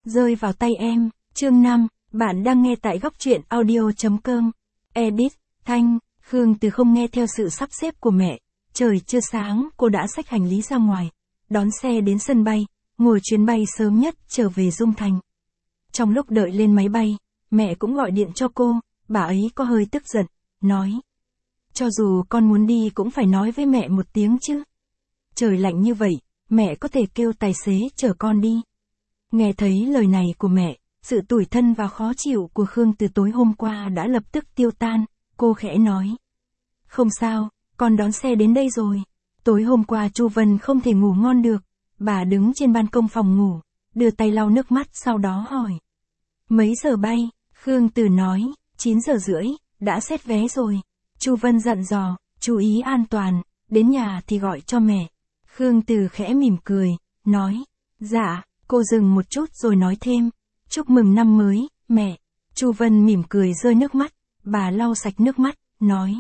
Rơi vào tay em, chương 5, bạn đang nghe tại góc truyện audio.com. Edit, Thanh, Khương Từ không nghe theo sự sắp xếp của mẹ. Trời chưa sáng, cô đã xách hành lý ra ngoài, đón xe đến sân bay, ngồi chuyến bay sớm nhất trở về Dung Thành. Trong lúc đợi lên máy bay, mẹ cũng gọi điện cho cô, bà ấy có hơi tức giận, nói. Cho dù con muốn đi cũng phải nói với mẹ một tiếng chứ. Trời lạnh như vậy, mẹ có thể kêu tài xế chở con đi. Nghe thấy lời này của mẹ, sự tủi thân và khó chịu của Khương từ tối hôm qua đã lập tức tiêu tan, cô khẽ nói. Không sao, con đón xe đến đây rồi. Tối hôm qua Chu Vân không thể ngủ ngon được, bà đứng trên ban công phòng ngủ, đưa tay lau nước mắt sau đó hỏi. Mấy giờ bay? Khương Từ nói, 9 giờ rưỡi, đã xét vé rồi. Chu Vân dặn dò, chú ý an toàn, đến nhà thì gọi cho mẹ. Khương Từ khẽ mỉm cười, nói, dạ, cô dừng một chút rồi nói thêm, chúc mừng năm mới, mẹ. Chu Vân mỉm cười rơi nước mắt, bà lau sạch nước mắt, nói.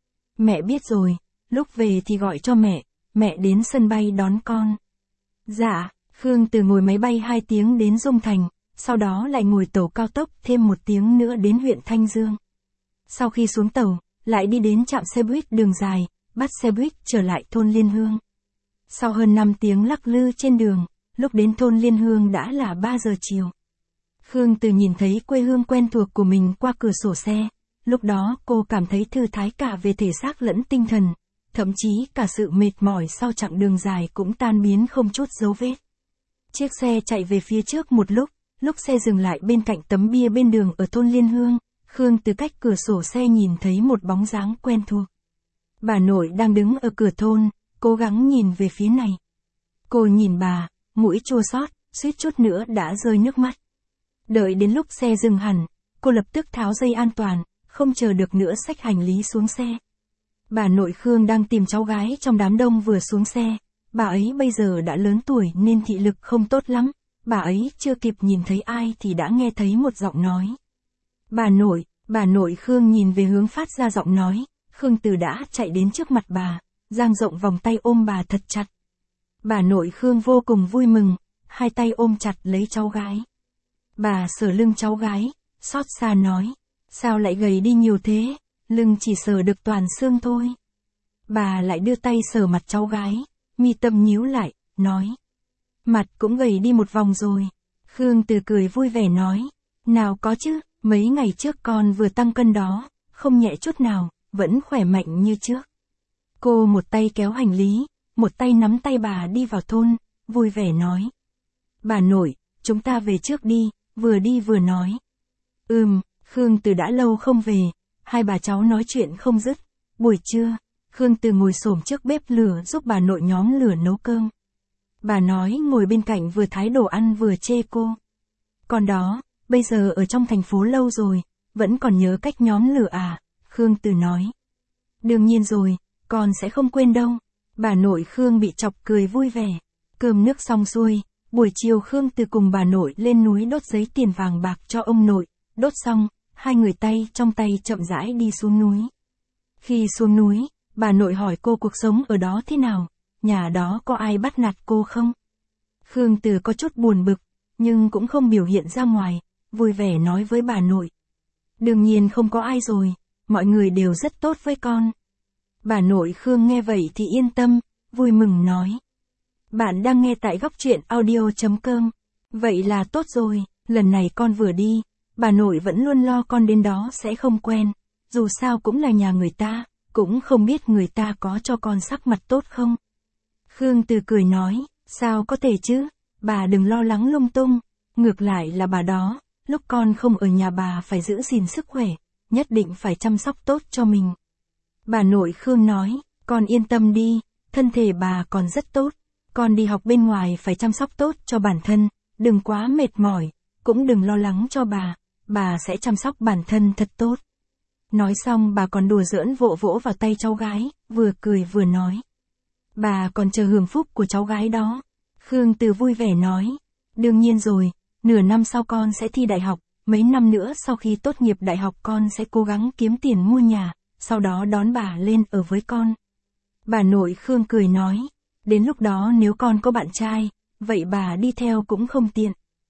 Mẹ biết rồi, lúc về thì gọi cho mẹ đến sân bay đón con. Dạ, Khương Từ ngồi máy bay 2 tiếng đến Dung Thành, sau đó lại ngồi tàu cao tốc thêm 1 tiếng nữa đến huyện Thanh Dương. Sau khi xuống tàu, lại đi đến trạm xe buýt đường dài, bắt xe buýt trở lại thôn Liên Hương. Sau hơn 5 tiếng lắc lư trên đường, lúc đến thôn Liên Hương đã là 3 giờ chiều. Khương Từ nhìn thấy quê hương quen thuộc của mình qua cửa sổ xe, lúc đó cô cảm thấy thư thái cả về thể xác lẫn tinh thần, thậm chí cả sự mệt mỏi sau chặng đường dài cũng tan biến không chút dấu vết. Chiếc xe chạy về phía trước một lúc xe dừng lại bên cạnh tấm bia bên đường ở thôn Liên Hương, Khương từ cách cửa sổ xe nhìn thấy một bóng dáng quen thuộc. Bà nội đang đứng ở cửa thôn, cố gắng nhìn về phía này. Cô nhìn bà, mũi chua xót, suýt chút nữa đã rơi nước mắt. Đợi đến lúc xe dừng hẳn, cô lập tức tháo dây an toàn, không chờ được nữa xách hành lý xuống xe. Bà nội Khương đang tìm cháu gái trong đám đông vừa xuống xe, bà ấy bây giờ đã lớn tuổi nên thị lực không tốt lắm, bà ấy chưa kịp nhìn thấy ai thì đã nghe thấy một giọng nói. Bà nội Khương nhìn về hướng phát ra giọng nói, Khương Từ đã chạy đến trước mặt bà, dang rộng vòng tay ôm bà thật chặt. Bà nội Khương vô cùng vui mừng, 2 tay ôm chặt lấy cháu gái. Bà sờ lưng cháu gái, xót xa nói, sao lại gầy đi nhiều thế, lưng chỉ sờ được toàn xương thôi. Bà lại đưa tay sờ mặt cháu gái, mi tâm nhíu lại, nói. Mặt cũng gầy đi một vòng rồi. Khương Từ cười vui vẻ nói, nào có chứ, mấy ngày trước con vừa tăng cân đó, không nhẹ chút nào, vẫn khỏe mạnh như trước. Cô một tay kéo hành lý, một tay nắm tay bà đi vào thôn, vui vẻ nói. Bà nội, chúng ta về trước đi vừa nói. Khương Từ đã lâu không về, hai bà cháu nói chuyện không dứt. Buổi trưa, Khương Từ ngồi xổm trước bếp lửa giúp bà nội nhóm lửa nấu cơm. Bà nói ngồi bên cạnh vừa thái đồ ăn vừa chê cô. Con đó, bây giờ ở trong thành phố lâu rồi, vẫn còn nhớ cách nhóm lửa à, Khương Từ nói. Đương nhiên rồi, con sẽ không quên đâu. Bà nội Khương bị chọc cười vui vẻ. Cơm nước xong xuôi, buổi chiều Khương Từ cùng bà nội lên núi đốt giấy tiền vàng bạc cho ông nội, đốt xong, hai người tay trong tay chậm rãi đi xuống núi. Khi xuống núi, bà nội hỏi cô cuộc sống ở đó thế nào, nhà đó có ai bắt nạt cô không? Khương Từ có chút buồn bực, nhưng cũng không biểu hiện ra ngoài, vui vẻ nói với bà nội. Đương nhiên không có ai rồi, mọi người đều rất tốt với con. Bà nội Khương nghe vậy thì yên tâm, vui mừng nói. Bạn đang nghe tại góc truyện audio.com. Vậy là tốt rồi, lần này con vừa đi, bà nội vẫn luôn lo con đến đó sẽ không quen, dù sao cũng là nhà người ta, cũng không biết người ta có cho con sắc mặt tốt không. Khương Từ cười nói, sao có thể chứ, bà đừng lo lắng lung tung, ngược lại là bà đó, lúc con không ở nhà bà phải giữ gìn sức khỏe, nhất định phải chăm sóc tốt cho mình. Bà nội Khương nói, con yên tâm đi, thân thể bà còn rất tốt, con đi học bên ngoài phải chăm sóc tốt cho bản thân, đừng quá mệt mỏi, cũng đừng lo lắng cho bà sẽ chăm sóc bản thân thật tốt. Nói xong bà còn đùa giỡn vỗ vỗ vào tay cháu gái, vừa cười vừa nói. Bà còn chờ hưởng phúc của cháu gái đó. Khương Từ vui vẻ nói, đương nhiên rồi, nửa năm sau con sẽ thi đại học, mấy năm nữa sau khi tốt nghiệp đại học con sẽ cố gắng kiếm tiền mua nhà, sau đó đón bà lên ở với con. Bà nội Khương cười nói, đến lúc đó nếu con có bạn trai, vậy bà đi theo cũng không tiện.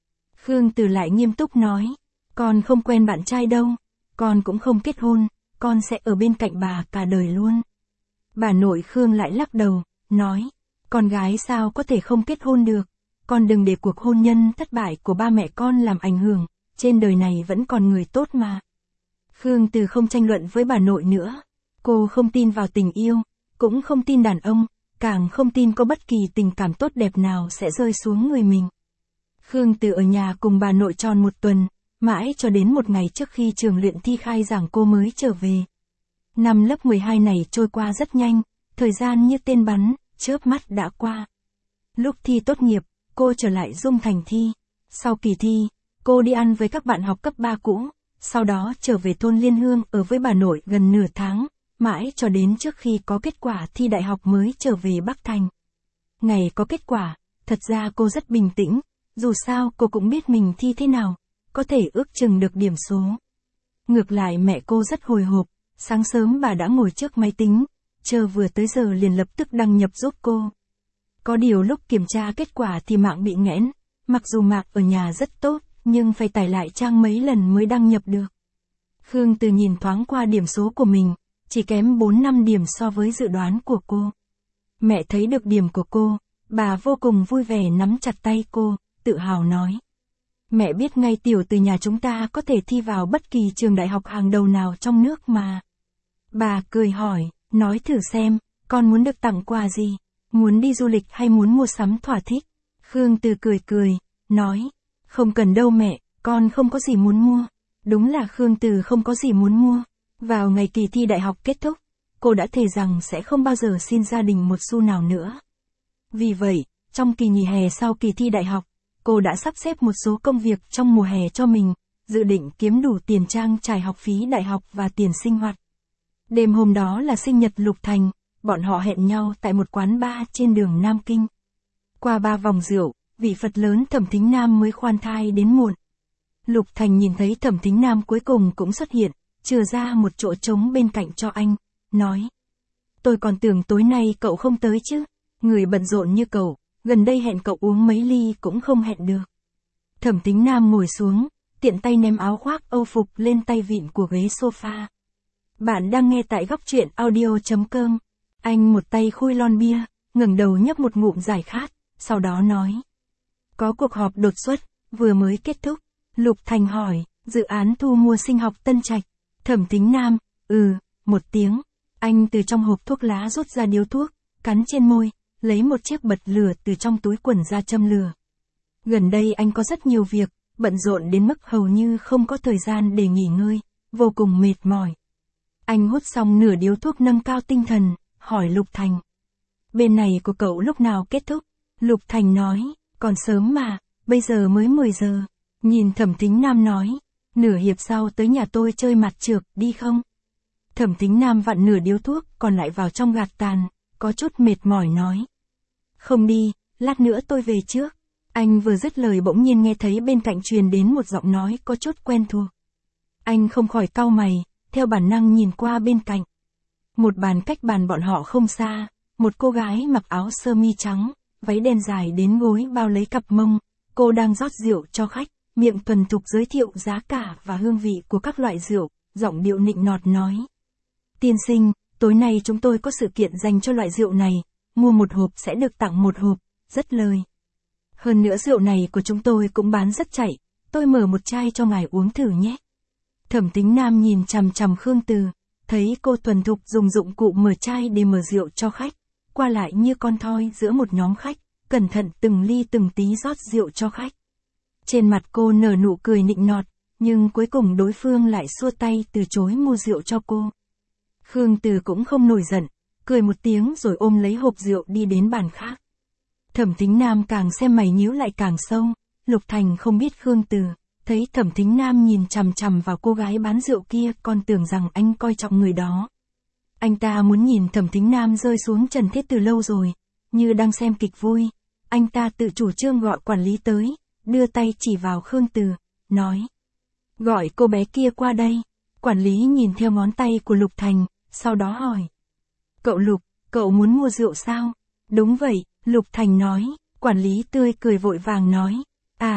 Khương Từ lại nghiêm túc nói, con không quen bạn trai đâu, con cũng không kết hôn, con sẽ ở bên cạnh bà cả đời luôn. Bà nội Khương lại lắc đầu, nói, con gái sao có thể không kết hôn được, con đừng để cuộc hôn nhân thất bại của ba mẹ con làm ảnh hưởng, trên đời này vẫn còn người tốt mà. Khương Từ không tranh luận với bà nội nữa, cô không tin vào tình yêu, cũng không tin đàn ông, càng không tin có bất kỳ tình cảm tốt đẹp nào sẽ rơi xuống người mình. Khương Từ ở nhà cùng bà nội tròn một tuần, mãi cho đến một ngày trước khi trường luyện thi khai giảng cô mới trở về. Năm lớp 12 này trôi qua rất nhanh, thời gian như tên bắn, chớp mắt đã qua. Lúc thi tốt nghiệp, cô trở lại Dung Thành thi. Sau kỳ thi, cô đi ăn với các bạn học cấp 3 cũ, sau đó trở về thôn Liên Hương ở với bà nội gần nửa tháng, mãi cho đến trước khi có kết quả thi đại học mới trở về Bắc Thành. Ngày có kết quả, thật ra cô rất bình tĩnh, dù sao cô cũng biết mình thi thế nào, có thể ước chừng được điểm số. Ngược lại mẹ cô rất hồi hộp, sáng sớm bà đã ngồi trước máy tính, chờ vừa tới giờ liền lập tức đăng nhập giúp cô. Có điều lúc kiểm tra kết quả thì mạng bị nghẽn, mặc dù mạng ở nhà rất tốt, nhưng phải tải lại trang mấy lần mới đăng nhập được. Khương Từ nhìn thoáng qua điểm số của mình, chỉ kém 4-5 điểm so với dự đoán của cô. Mẹ thấy được điểm của cô, bà vô cùng vui vẻ nắm chặt tay cô, tự hào nói. Mẹ biết ngay tiểu từ nhà chúng ta có thể thi vào bất kỳ trường đại học hàng đầu nào trong nước mà. Bà cười hỏi, nói thử xem, con muốn được tặng quà gì? Muốn đi du lịch hay muốn mua sắm thỏa thích? Khương Từ cười cười, nói, không cần đâu mẹ, con không có gì muốn mua. Đúng là Khương Từ không có gì muốn mua. Vào ngày kỳ thi đại học kết thúc, cô đã thề rằng sẽ không bao giờ xin gia đình một xu nào nữa. Vì vậy, trong kỳ nghỉ hè sau kỳ thi đại học, cô đã sắp xếp một số công việc trong mùa hè cho mình, dự định kiếm đủ tiền trang trải học phí đại học và tiền sinh hoạt. Đêm hôm đó là sinh nhật Lục Thành, bọn họ hẹn nhau tại một quán bar trên đường Nam Kinh. Qua 3 vòng rượu, vị Phật lớn Thẩm Thính Nam mới khoan thai đến muộn. Lục Thành nhìn thấy Thẩm Thính Nam cuối cùng cũng xuất hiện, chừa ra một chỗ trống bên cạnh cho anh, nói. Tôi còn tưởng tối nay cậu không tới chứ, người bận rộn như cậu, gần đây hẹn cậu uống mấy ly cũng không hẹn được. Thẩm Thính Nam ngồi xuống, tiện tay ném áo khoác Âu phục lên tay vịn của ghế sofa. Bạn đang nghe tại góc truyện audio.com. Anh một tay khui lon bia, ngẩng đầu nhấp một ngụm giải khát, sau đó nói. Có cuộc họp đột xuất, vừa mới kết thúc. Lục Thành hỏi, dự án thu mua sinh học Tân Trạch. Thẩm Thính Nam, một tiếng. Anh từ trong hộp thuốc lá rút ra điếu thuốc, cắn trên môi, lấy một chiếc bật lửa từ trong túi quần ra châm lửa. Gần đây anh có rất nhiều việc, bận rộn đến mức hầu như không có thời gian để nghỉ ngơi, vô cùng mệt mỏi. Anh hút xong nửa điếu thuốc nâng cao tinh thần, hỏi Lục Thành. Bên này của cậu lúc nào kết thúc? Lục Thành nói, còn sớm mà, bây giờ mới 10 giờ. Nhìn Thẩm Thính Nam nói, nửa hiệp sau tới nhà tôi chơi mặt trược, đi không? Thẩm Thính Nam vặn nửa điếu thuốc, còn lại vào trong gạt tàn, có chút mệt mỏi nói. Không đi, lát nữa tôi về trước. Anh vừa dứt lời bỗng nhiên nghe thấy bên cạnh truyền đến một giọng nói có chút quen thuộc. Anh không khỏi cau mày, theo bản năng nhìn qua bên cạnh. Một bàn cách bàn bọn họ không xa, một cô gái mặc áo sơ mi trắng, váy đen dài đến gối bao lấy cặp mông, cô đang rót rượu cho khách, miệng thuần thục giới thiệu giá cả và hương vị của các loại rượu, giọng điệu nịnh nọt nói. Tiên sinh, tối nay chúng tôi có sự kiện dành cho loại rượu này, mua một hộp sẽ được tặng một hộp, rất lời. Hơn nữa rượu này của chúng tôi cũng bán rất chạy, tôi mở một chai cho ngài uống thử nhé. Thẩm Thính Nam nhìn chằm chằm Khương Từ, thấy cô thuần thục dùng dụng cụ mở chai để mở rượu cho khách, qua lại như con thoi giữa một nhóm khách, cẩn thận từng ly từng tí rót rượu cho khách. Trên mặt cô nở nụ cười nịnh nọt, nhưng cuối cùng đối phương lại xua tay từ chối mua rượu cho cô. Khương Từ cũng không nổi giận, cười một tiếng rồi ôm lấy hộp rượu đi đến bàn khác. Thẩm Thính Nam càng xem mày nhíu lại càng sâu, Lục Thành không biết Khương Từ, thấy Thẩm Thính Nam nhìn chằm chằm vào cô gái bán rượu kia còn tưởng rằng anh coi trọng người đó. Anh ta muốn nhìn Thẩm Thính Nam rơi xuống trần thế từ lâu rồi, như đang xem kịch vui. Anh ta tự chủ trương gọi quản lý tới, đưa tay chỉ vào Khương Từ, nói. Gọi cô bé kia qua đây. Quản lý nhìn theo ngón tay của Lục Thành, sau đó hỏi. Cậu Lục, cậu muốn mua rượu sao? Đúng vậy, Lục Thành nói. Quản lý tươi cười vội vàng nói. À,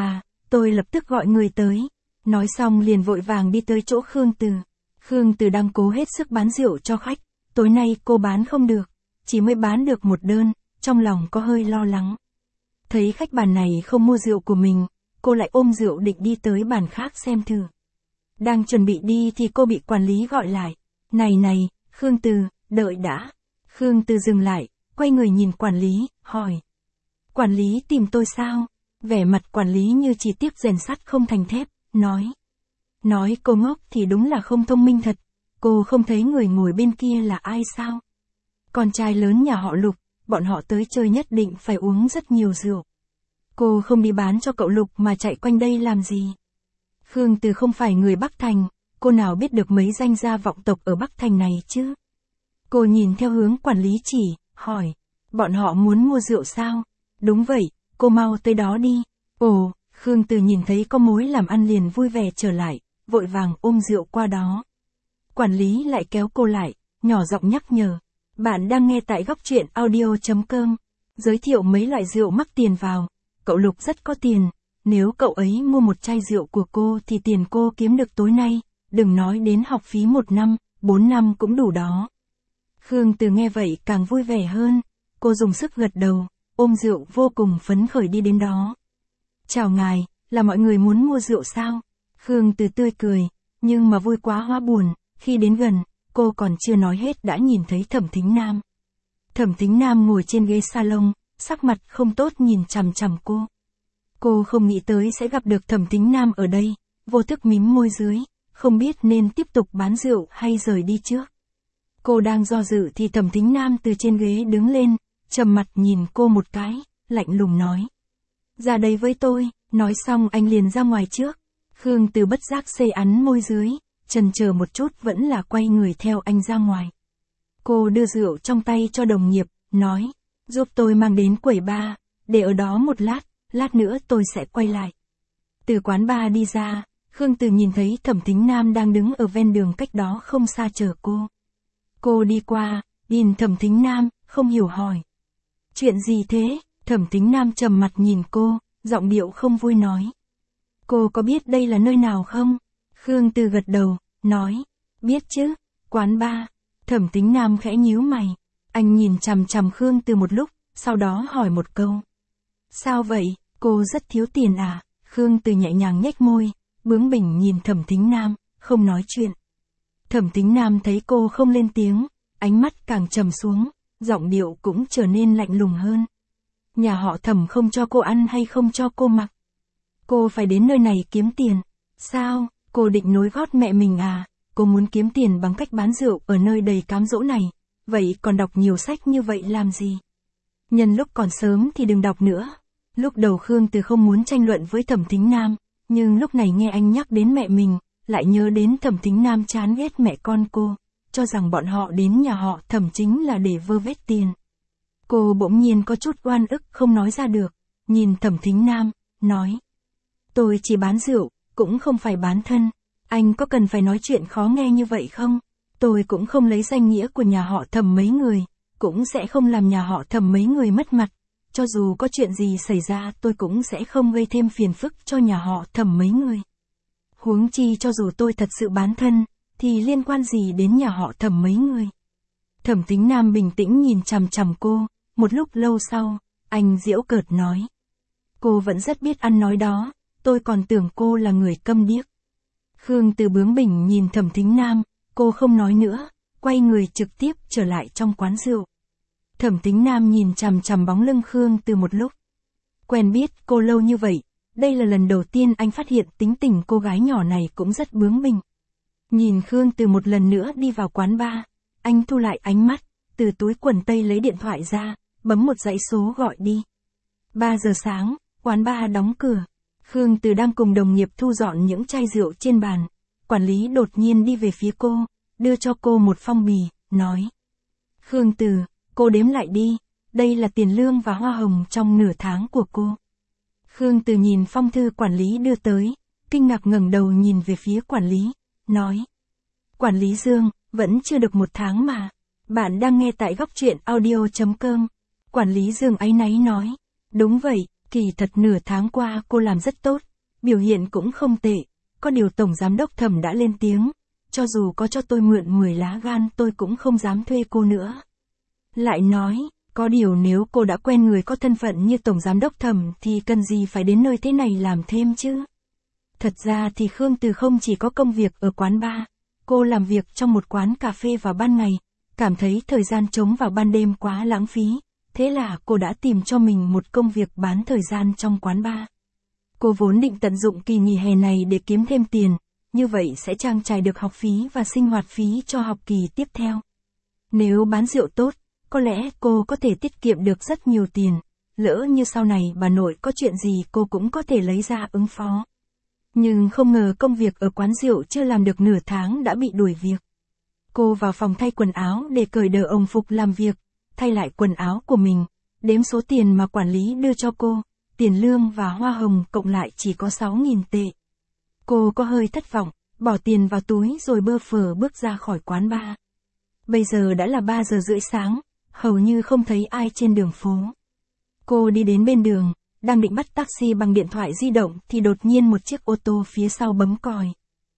tôi lập tức gọi người tới. Nói xong liền vội vàng đi tới chỗ Khương Từ. Khương Từ đang cố hết sức bán rượu cho khách, tối nay cô bán không được, chỉ mới bán được một đơn, trong lòng có hơi lo lắng. Thấy khách bàn này không mua rượu của mình, cô lại ôm rượu định đi tới bàn khác xem thử. Đang chuẩn bị đi thì cô bị quản lý gọi lại. Này, Khương Từ, đợi đã. Khương Từ dừng lại, quay người nhìn quản lý, hỏi. Quản lý tìm tôi sao? Vẻ mặt quản lý như chỉ tiếc rèn sắt không thành thép, nói. Nói cô ngốc thì đúng là không thông minh thật. Cô không thấy người ngồi bên kia là ai sao? Con trai lớn nhà họ Lục, bọn họ tới chơi nhất định phải uống rất nhiều rượu. Cô không đi bán cho cậu Lục mà chạy quanh đây làm gì? Khương Từ không phải người Bắc Thành, cô nào biết được mấy danh gia vọng tộc ở Bắc Thành này chứ? Cô nhìn theo hướng quản lý chỉ, hỏi. Bọn họ muốn mua rượu sao? Đúng vậy, cô mau tới đó đi. Ồ, Khương Từ nhìn thấy có mối làm ăn liền vui vẻ trở lại, vội vàng ôm rượu qua đó. Quản lý lại kéo cô lại, nhỏ giọng nhắc nhở. Bạn đang nghe tại góc truyện audio.com. Giới thiệu mấy loại rượu mắc tiền vào. Cậu Lục rất có tiền. Nếu cậu ấy mua một chai rượu của cô thì tiền cô kiếm được tối nay, đừng nói đến học phí 1 năm, 4 năm cũng đủ đó. Khương Từ nghe vậy càng vui vẻ hơn. Cô dùng sức gật đầu, ôm rượu vô cùng phấn khởi đi đến đó. Chào ngài, là mọi người muốn mua rượu sao? Khương Từ tươi cười, nhưng mà vui quá hóa buồn, khi đến gần, cô còn chưa nói hết đã nhìn thấy Thẩm Thính Nam. Thẩm Thính Nam ngồi trên ghế salon, sắc mặt không tốt nhìn chằm chằm cô. Cô không nghĩ tới sẽ gặp được Thẩm Thính Nam ở đây, vô thức mím môi dưới, không biết nên tiếp tục bán rượu hay rời đi trước. Cô đang do dự thì Thẩm Thính Nam từ trên ghế đứng lên, trầm mặt nhìn cô một cái, lạnh lùng nói. Ra đây với tôi, nói xong anh liền ra ngoài trước. Khương Từ bất giác xê ắn môi dưới, chần chờ một chút vẫn là quay người theo anh ra ngoài. Cô đưa rượu trong tay cho đồng nghiệp, nói, giúp tôi mang đến quầy bar, để ở đó một lát nữa tôi sẽ quay lại. Từ quán bar đi ra, Khương Từ nhìn thấy Thẩm Thính Nam đang đứng ở ven đường cách đó không xa chờ cô. Cô đi qua, nhìn Thẩm Thính Nam, không hiểu hỏi. Chuyện gì thế? Thẩm Thính Nam trầm mặt nhìn cô, giọng điệu không vui nói. Cô có biết đây là nơi nào không? Khương Từ gật đầu, nói. Biết chứ, quán bar. Thẩm Thính Nam khẽ nhíu mày. Anh nhìn chằm chằm Khương Từ một lúc, sau đó hỏi một câu. Sao vậy, cô rất thiếu tiền à? Khương Từ nhẹ nhàng nhếch môi, bướng bỉnh nhìn Thẩm Thính Nam, không nói chuyện. Thẩm Thính Nam thấy cô không lên tiếng, ánh mắt càng trầm xuống, giọng điệu cũng trở nên lạnh lùng hơn. Nhà họ Thẩm không cho cô ăn hay không cho cô mặc? Cô phải đến nơi này kiếm tiền. Sao, cô định nối gót mẹ mình à? Cô muốn kiếm tiền bằng cách bán rượu ở nơi đầy cám dỗ này, vậy còn đọc nhiều sách như vậy làm gì? Nhân lúc còn sớm thì đừng đọc nữa. Lúc đầu Khương Từ không muốn tranh luận với Thẩm Thính Nam, nhưng lúc này nghe anh nhắc đến mẹ mình, lại nhớ đến Thẩm Thính Nam chán ghét mẹ con cô, cho rằng bọn họ đến nhà họ Thẩm chính là để vơ vét tiền. Cô bỗng nhiên có chút oan ức không nói ra được, nhìn Thẩm Thính Nam, nói. Tôi chỉ bán rượu, cũng không phải bán thân, anh có cần phải nói chuyện khó nghe như vậy không? Tôi cũng không lấy danh nghĩa của nhà họ Thẩm mấy người, cũng sẽ không làm nhà họ Thẩm mấy người mất mặt, cho dù có chuyện gì xảy ra tôi cũng sẽ không gây thêm phiền phức cho nhà họ Thẩm mấy người. Huống chi cho dù tôi thật sự bán thân, thì liên quan gì đến nhà họ Thẩm mấy người? Thẩm Thính Nam bình tĩnh nhìn chằm chằm cô, một lúc lâu sau, anh giễu cợt nói. Cô vẫn rất biết ăn nói đó, tôi còn tưởng cô là người câm điếc. Khương Từ bướng bỉnh nhìn Thẩm Thính Nam, cô không nói nữa, quay người trực tiếp trở lại trong quán rượu. Thẩm Thính Nam nhìn chằm chằm bóng lưng Khương Từ một lúc. Quen biết cô lâu như vậy, đây là lần đầu tiên anh phát hiện tính tình cô gái nhỏ này cũng rất bướng bỉnh. Nhìn Khương Từ một lần nữa đi vào quán bar, anh thu lại ánh mắt, từ túi quần tây lấy điện thoại ra, bấm một dãy số gọi đi. 3 giờ sáng, quán bar đóng cửa. Khương Từ đang cùng đồng nghiệp thu dọn những chai rượu trên bàn. Quản lý đột nhiên đi về phía cô, đưa cho cô một phong bì, nói. Khương Từ, cô đếm lại đi, đây là tiền lương và hoa hồng trong nửa tháng của cô. Khương Từ nhìn phong thư quản lý đưa tới, kinh ngạc ngẩng đầu nhìn về phía quản lý, nói. Quản lý Dương, vẫn chưa được 1 tháng mà. Bạn đang nghe tại góc truyện audio.com. Quản lý Dương áy náy nói. Đúng vậy, kỳ thật nửa tháng qua cô làm rất tốt, biểu hiện cũng không tệ. Có điều Tổng Giám đốc Thẩm đã lên tiếng, cho dù có cho tôi mượn 10 lá gan tôi cũng không dám thuê cô nữa. Lại nói, có điều nếu cô đã quen người có thân phận như Tổng Giám đốc Thẩm thì cần gì phải đến nơi thế này làm thêm chứ. Thật ra thì Khương Từ không chỉ có công việc ở quán bar, cô làm việc trong một quán cà phê vào ban ngày, cảm thấy thời gian trống vào ban đêm quá lãng phí, thế là cô đã tìm cho mình một công việc bán thời gian trong quán bar. Cô vốn định tận dụng kỳ nghỉ hè này để kiếm thêm tiền, như vậy sẽ trang trải được học phí và sinh hoạt phí cho học kỳ tiếp theo. Nếu bán rượu tốt, có lẽ cô có thể tiết kiệm được rất nhiều tiền, lỡ như sau này bà nội có chuyện gì cô cũng có thể lấy ra ứng phó. Nhưng không ngờ công việc ở quán rượu chưa làm được nửa tháng đã bị đuổi việc. Cô vào phòng thay quần áo để cởi đờ ồng phục làm việc, thay lại quần áo của mình, đếm số tiền mà quản lý đưa cho cô, tiền lương và hoa hồng cộng lại chỉ có 6.000 tệ. Cô có hơi thất vọng, bỏ tiền vào túi rồi bơ phờ bước ra khỏi quán bar. Bây giờ đã là 3 giờ rưỡi sáng, hầu như không thấy ai trên đường phố. Cô đi đến bên đường, đang định bắt taxi bằng điện thoại di động thì đột nhiên một chiếc ô tô phía sau bấm còi.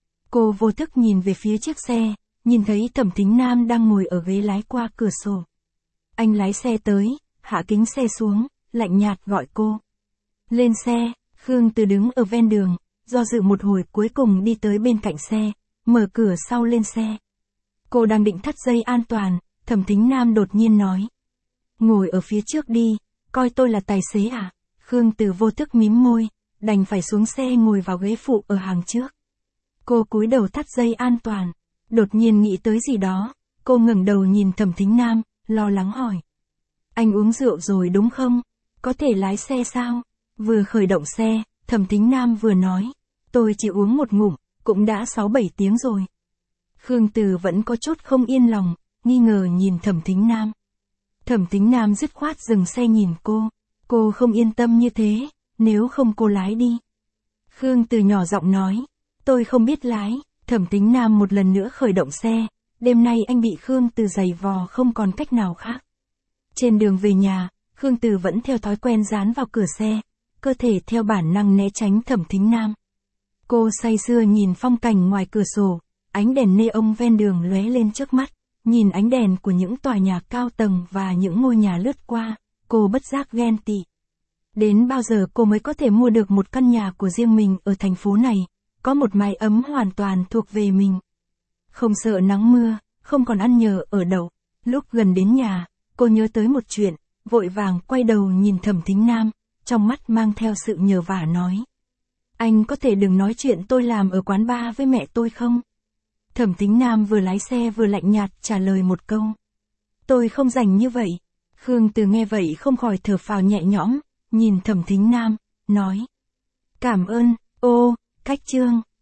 Cô vô thức nhìn về phía chiếc xe, nhìn thấy Thẩm Thính Nam đang ngồi ở ghế lái qua cửa sổ. Anh lái xe tới, hạ kính xe xuống, lạnh nhạt gọi cô. Lên xe, Khương Từ đứng ở ven đường, do dự một hồi cuối cùng đi tới bên cạnh xe, mở cửa sau lên xe. Cô đang định thắt dây an toàn, Thẩm Thính Nam đột nhiên nói. Ngồi ở phía trước đi, coi tôi là tài xế à? Khương Từ vô thức mím môi, đành phải xuống xe ngồi vào ghế phụ ở hàng trước. Cô cúi đầu thắt dây an toàn, đột nhiên nghĩ tới gì đó, cô ngẩng đầu nhìn Thẩm Thính Nam, lo lắng hỏi. Anh uống rượu rồi đúng không? Có thể lái xe sao? Vừa khởi động xe, Thẩm Thính Nam vừa nói. Tôi chỉ uống một ngụm, cũng đã 6-7 tiếng rồi. Khương Từ vẫn có chút không yên lòng, nghi ngờ nhìn Thẩm Thính Nam. Thẩm Thính Nam dứt khoát dừng xe nhìn cô. Cô không yên tâm như thế, nếu không cô lái đi. Khương Từ nhỏ giọng nói. Tôi không biết lái. Thẩm Thính Nam một lần nữa khởi động xe. Đêm nay anh bị Khương Từ giày vò không còn cách nào khác. Trên đường về nhà, Khương Từ vẫn theo thói quen dán vào cửa xe, cơ thể theo bản năng né tránh Thẩm Thính Nam. Cô say sưa nhìn phong cảnh ngoài cửa sổ, ánh đèn neon ven đường lóe lên trước mắt, nhìn ánh đèn của những tòa nhà cao tầng và những ngôi nhà lướt qua, cô bất giác ghen tị. Đến bao giờ cô mới có thể mua được một căn nhà của riêng mình ở thành phố này, có một mái ấm hoàn toàn thuộc về mình. Không sợ nắng mưa, không còn ăn nhờ ở đậu. Lúc gần đến nhà, cô nhớ tới một chuyện, vội vàng quay đầu nhìn Thẩm Thính Nam, trong mắt mang theo sự nhờ vả nói. Anh có thể đừng nói chuyện tôi làm ở quán bar với mẹ tôi không? Thẩm Thính Nam vừa lái xe vừa lạnh nhạt trả lời một câu. Tôi không rảnh như vậy. Khương Từ nghe vậy không khỏi thở phào nhẹ nhõm, nhìn Thẩm Thính Nam, nói. Cảm ơn, cách chương.